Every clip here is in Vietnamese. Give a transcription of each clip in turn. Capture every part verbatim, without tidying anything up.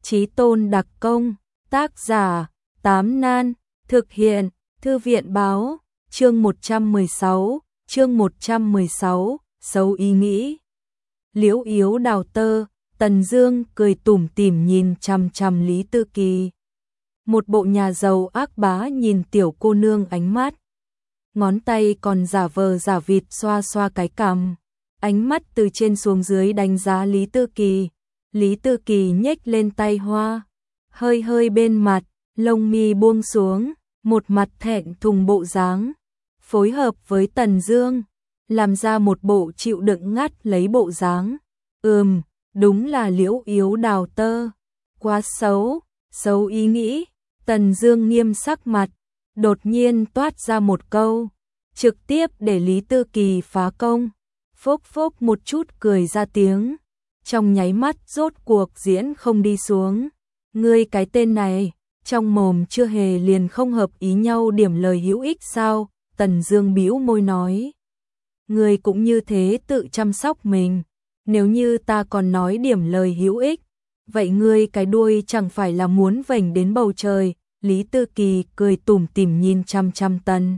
Chí tôn đặc công, tác giả, Tám Nan, thực hiện, Thư viện báo, chương một trăm mười sáu, chương một trăm mười sáu, xấu ý nghĩ. Liễu Yếu đào tơ, Tần Dương cười tủm tỉm nhìn chằm chằm Lý Tư Kỳ. Một bộ nhà giàu ác bá nhìn tiểu cô nương ánh mắt. Ngón tay còn giả vờ giả vịt xoa xoa cái cằm. Ánh mắt từ trên xuống dưới đánh giá Lý Tư Kỳ. Lý Tư Kỳ nhếch lên tay hoa, hơi hơi bên mặt, lông mi buông xuống, một mặt thẹn thùng bộ dáng, phối hợp với Tần Dương, làm ra một bộ chịu đựng ngắt lấy bộ dáng. Ừm, đúng là Liễu Yếu đào tơ, quá xấu, xấu ý nghĩ. Tần Dương nghiêm sắc mặt, đột nhiên toát ra một câu, trực tiếp để Lý Tư Kỳ phá công. Phốc phốc một chút cười ra tiếng, trong nháy mắt rốt cuộc diễn không đi xuống. Ngươi cái tên này, trong mồm chưa hề liền không hợp ý nhau điểm lời hữu ích sao? Tần Dương bĩu môi nói. Ngươi cũng như thế tự chăm sóc mình, nếu như ta còn nói điểm lời hữu ích, vậy ngươi cái đuôi chẳng phải là muốn vểnh đến bầu trời. Lý Tư Kỳ cười tủm tỉm nhìn chăm chăm Tần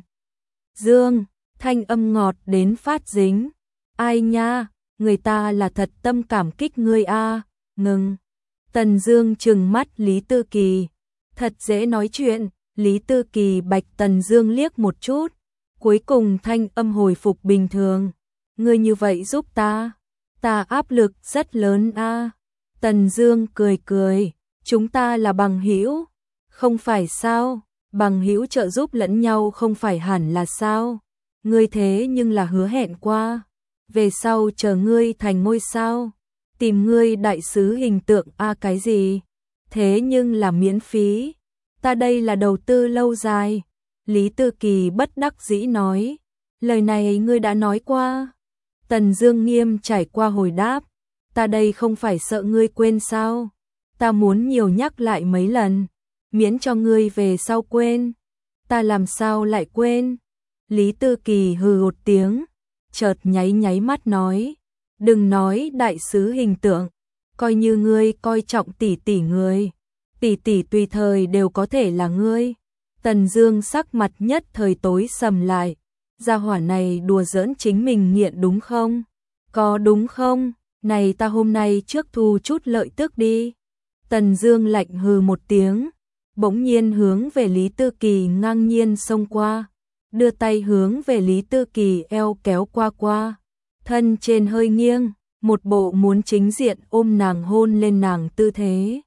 Dương, thanh âm ngọt đến phát dính. Ai nha, người ta là thật tâm cảm kích ngươi a. Ngừng. Tần Dương trừng mắt Lý Tư Kỳ, thật dễ nói chuyện. Lý Tư Kỳ bạch Tần Dương liếc một chút, cuối cùng thanh âm hồi phục bình thường. Ngươi như vậy giúp ta, ta áp lực rất lớn a. Tần Dương cười cười, chúng ta là bằng hữu, không phải sao? Bằng hữu trợ giúp lẫn nhau không phải hẳn là sao? Ngươi thế nhưng là hứa hẹn qua, về sau chờ ngươi thành ngôi sao, tìm ngươi đại sứ hình tượng a. À, cái gì? Thế nhưng là miễn phí, ta đây là đầu tư lâu dài. Lý Tư Kỳ bất đắc dĩ nói, lời này ngươi đã nói qua. Tần Dương nghiêm trải qua hồi đáp, ta đây không phải sợ ngươi quên sao? Ta muốn nhiều nhắc lại mấy lần, miễn cho ngươi về sau quên. Ta làm sao lại quên? Lý Tư Kỳ hừ một tiếng, chợt nháy nháy mắt nói, đừng nói đại sứ hình tượng, coi như ngươi coi trọng tỷ tỷ người, tỷ tỷ tùy thời đều có thể là ngươi. Tần Dương sắc mặt nhất thời tối sầm lại, gia hỏa này đùa giỡn chính mình nghiện đúng không? Có đúng không? Này ta hôm nay trước thu chút lợi tức đi. Tần Dương lạnh hừ một tiếng, bỗng nhiên hướng về Lý Tư Kỳ ngang nhiên xông qua, đưa tay hướng về Lý Tư Kỳ eo kéo qua qua, thân trên hơi nghiêng, một bộ muốn chính diện ôm nàng hôn lên nàng tư thế.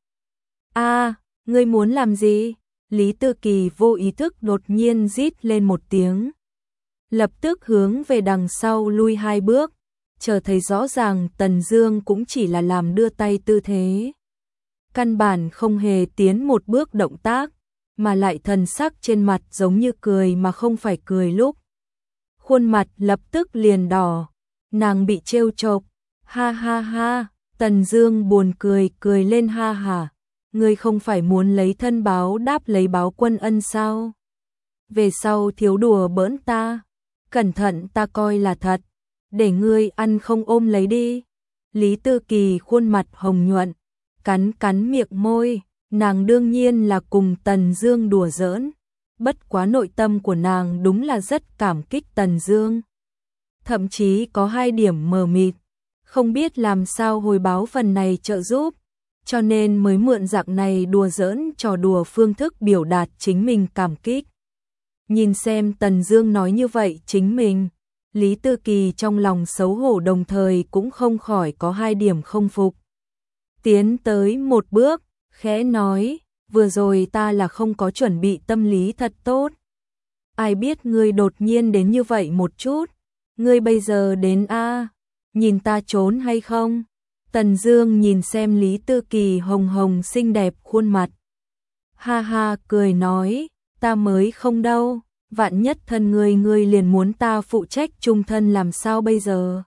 A, à, ngươi muốn làm gì? Lý Tư Kỳ vô ý thức đột nhiên rít lên một tiếng, lập tức hướng về đằng sau lui hai bước, chờ thấy rõ ràng Tần Dương cũng chỉ là làm đưa tay tư thế, căn bản không hề tiến một bước động tác, mà lại thần sắc trên mặt giống như cười mà không phải cười lúc. Khuôn mặt lập tức liền đỏ, nàng bị trêu chọc. Ha ha ha, Tần Dương buồn cười cười lên ha hả. Ngươi không phải muốn lấy thân báo đáp lấy báo quân ân sao? Về sau thiếu đùa bỡn ta, cẩn thận ta coi là thật, để ngươi ăn không ôm lấy đi. Lý Tư Kỳ khuôn mặt hồng nhuận, cắn cắn miệng môi, nàng đương nhiên là cùng Tần Dương đùa giỡn, bất quá nội tâm của nàng đúng là rất cảm kích Tần Dương. Thậm chí có hai điểm mờ mịt, không biết làm sao hồi báo phần này trợ giúp, cho nên mới mượn dạng này đùa giỡn trò đùa phương thức biểu đạt chính mình cảm kích. Nhìn xem Tần Dương nói như vậy chính mình, Lý Tư Kỳ trong lòng xấu hổ đồng thời cũng không khỏi có hai điểm không phục. Tiến tới một bước, khẽ nói, vừa rồi ta là không có chuẩn bị tâm lý thật tốt. Ai biết ngươi đột nhiên đến như vậy một chút, ngươi bây giờ đến a, à, nhìn ta trốn hay không? Tần Dương nhìn xem Lý Tư Kỳ hồng hồng xinh đẹp khuôn mặt, ha ha cười nói, ta mới không đâu, vạn nhất thân ngươi ngươi liền muốn ta phụ trách chung thân làm sao bây giờ?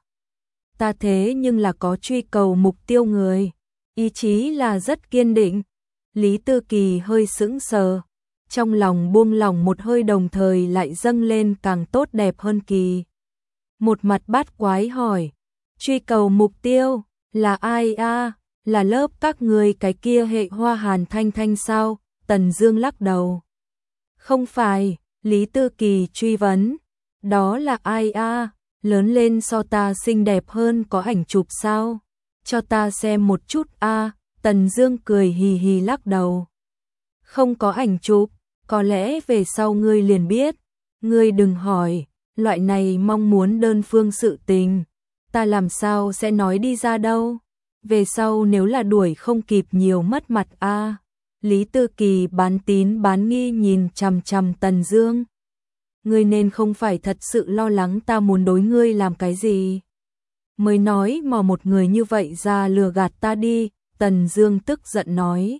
Ta thế nhưng là có truy cầu mục tiêu người, ý chí là rất kiên định. Lý Tư Kỳ hơi sững sờ, trong lòng buông lỏng một hơi đồng thời lại dâng lên càng tốt đẹp hơn kỳ. Một mặt bát quái hỏi, truy cầu mục tiêu là ai a? Là lớp các ngươi cái kia hệ Hoa Hàn Thanh Thanh sao? Tần Dương lắc đầu. Không phải, Lý Tư Kỳ truy vấn. Đó là ai a? Lớn lên so ta xinh đẹp hơn có ảnh chụp sao? Cho ta xem một chút a. Tần Dương cười hì hì lắc đầu. Không có ảnh chụp, có lẽ về sau ngươi liền biết. Ngươi đừng hỏi, loại này mong muốn đơn phương sự tình, ta làm sao sẽ nói đi ra đâu. Về sau nếu là đuổi không kịp nhiều mất mặt a. Lý Tư Kỳ bán tín bán nghi nhìn chằm chằm Tần Dương. Ngươi nên không phải thật sự lo lắng ta muốn đối ngươi làm cái gì. Mới nói mà một người như vậy ra lừa gạt ta đi. Tần Dương tức giận nói.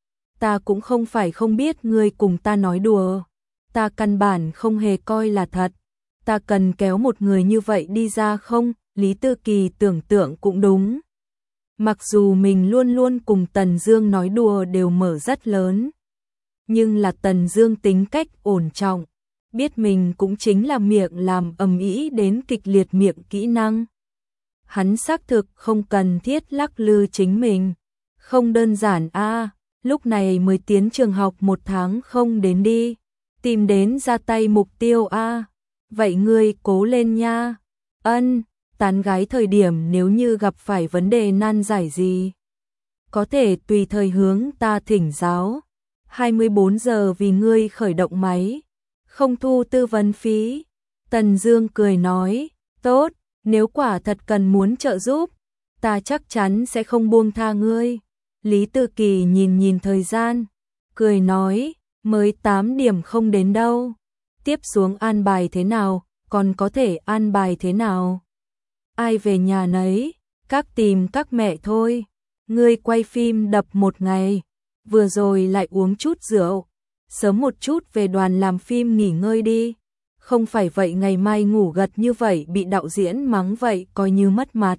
Ta cũng không phải không biết ngươi cùng ta nói đùa. Ta căn bản không hề coi là thật. Ta cần kéo một người như vậy đi ra không? Lý Tư Kỳ tưởng tượng cũng đúng. Mặc dù mình luôn luôn cùng Tần Dương nói đùa đều mở rất lớn. Nhưng là Tần Dương tính cách ổn trọng. Biết mình cũng chính là miệng làm ầm ĩ đến kịch liệt miệng kỹ năng. Hắn xác thực không cần thiết lắc lư chính mình. Không đơn giản a, lúc này mới tiến trường học một tháng không đến đi. Tìm đến ra tay mục tiêu a. Vậy ngươi cố lên nha. Ân, tán gái thời điểm nếu như gặp phải vấn đề nan giải gì, có thể tùy thời hướng ta thỉnh giáo. hai mươi bốn giờ vì ngươi khởi động máy, không thu tư vấn phí. Tần Dương cười nói, tốt, nếu quả thật cần muốn trợ giúp, ta chắc chắn sẽ không buông tha ngươi. Lý Tư Kỳ nhìn nhìn thời gian, cười nói, mới tám điểm không đến đâu. Tiếp xuống an bài thế nào, còn có thể an bài thế nào? Ai về nhà nấy, các tìm các mẹ thôi. Ngươi quay phim đập một ngày, vừa rồi lại uống chút rượu, sớm một chút về đoàn làm phim nghỉ ngơi đi. Không phải vậy ngày mai ngủ gật như vậy bị đạo diễn mắng vậy coi như mất mặt.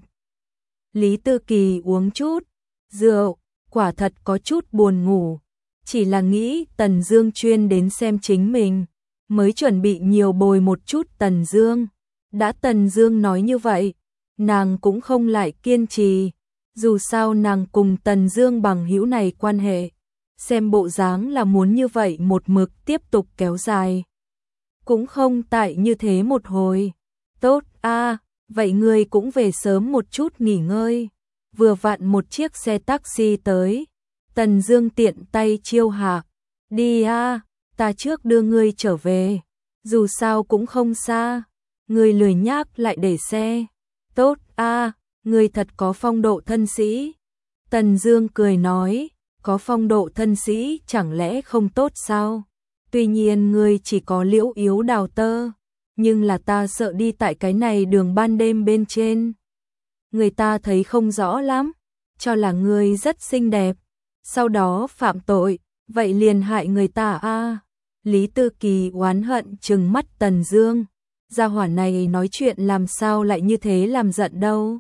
Lý Tư Kỳ uống chút rượu, quả thật có chút buồn ngủ. Chỉ là nghĩ Tần Dương chuyên đến xem chính mình, mới chuẩn bị nhiều bồi một chút Tần Dương. Đã Tần Dương nói như vậy, nàng cũng không lại kiên trì. Dù sao nàng cùng Tần Dương bằng hữu này quan hệ, xem bộ dáng là muốn như vậy một mực tiếp tục kéo dài. Cũng không tại như thế một hồi. Tốt a, vậy ngươi cũng về sớm một chút nghỉ ngơi. Vừa vặn một chiếc xe taxi tới. Tần Dương tiện tay chiêu hạ. Đi a, ta trước đưa ngươi trở về. Dù sao cũng không xa. Ngươi lười nhác lại để xe. Tốt a, ngươi thật có phong độ thân sĩ. Tần Dương cười nói, có phong độ thân sĩ chẳng lẽ không tốt sao? Tuy nhiên ngươi chỉ có liễu yếu đào tơ, nhưng là ta sợ đi tại cái này đường ban đêm bên trên. Người ta thấy không rõ lắm, cho là ngươi rất xinh đẹp, sau đó phạm tội, vậy liền hại người ta a. Lý Tư Kỳ oán hận trừng mắt Tần Dương, gia hỏa này nói chuyện làm sao lại như thế làm giận đâu.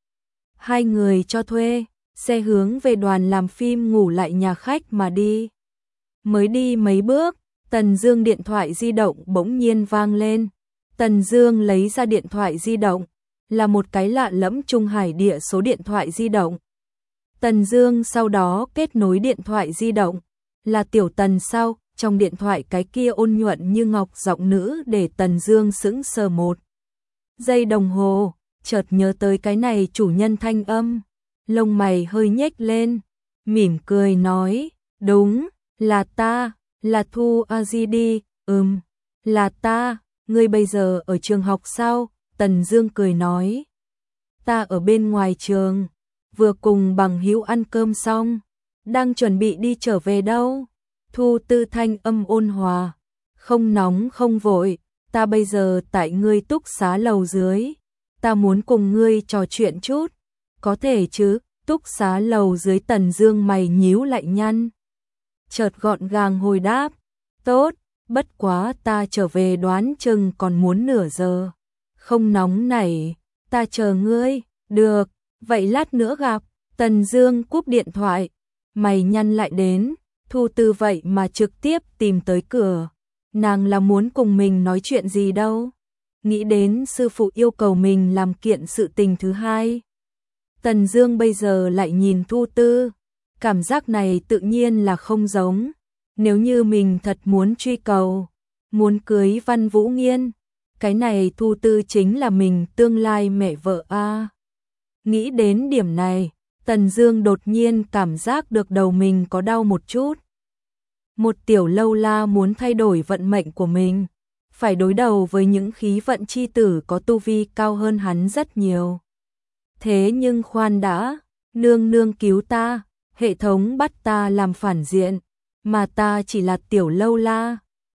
Hai người cho thuê, xe hướng về đoàn làm phim ngủ lại nhà khách mà đi. Mới đi mấy bước, Tần Dương điện thoại di động bỗng nhiên vang lên. Tần Dương lấy ra điện thoại di động, là một cái lạ lẫm Trung Hải địa số điện thoại di động. Tần Dương sau đó kết nối điện thoại di động, là Tiểu Tần sao? Trong điện thoại cái kia ôn nhuận như ngọc giọng nữ để Tần Dương sững sờ một giây đồng hồ, chợt nhớ tới cái này chủ nhân thanh âm, lông mày hơi nhếch lên, mỉm cười nói, đúng, là ta, là Thu A Di đi, ừm, là ta, ngươi bây giờ ở trường học sao? Tần Dương cười nói, ta ở bên ngoài trường, vừa cùng bằng hữu ăn cơm xong, đang chuẩn bị đi trở về đâu. Thu Tư thanh âm ôn hòa, không nóng không vội, ta bây giờ tại ngươi túc xá lầu dưới, ta muốn cùng ngươi trò chuyện chút, có thể chứ? Túc xá lầu dưới. Tần Dương mày nhíu lại nhăn, chợt gọn gàng hồi đáp, tốt, bất quá ta trở về đoán chừng còn muốn nửa giờ, không nóng nảy, ta chờ ngươi. Được, vậy lát nữa gặp. Tần Dương cúp điện thoại, mày nhăn lại đến, Thu Tư vậy mà trực tiếp tìm tới cửa, nàng là muốn cùng mình nói chuyện gì đâu. Nghĩ đến sư phụ yêu cầu mình làm kiện sự tình thứ hai, Tần Dương bây giờ lại nhìn Thu Tư, cảm giác này tự nhiên là không giống. Nếu như mình thật muốn truy cầu, muốn cưới Văn Vũ Nghiên, cái này Thu Tư chính là mình tương lai mẹ vợ a. À. Nghĩ đến điểm này, Tần Dương đột nhiên cảm giác được đầu mình có đau một chút. Một tiểu lâu la muốn thay đổi vận mệnh của mình, phải đối đầu với những khí vận chi tử có tu vi cao hơn hắn rất nhiều. Thế nhưng khoan đã, nương nương cứu ta, hệ thống bắt ta làm phản diện, mà ta chỉ là tiểu lâu la,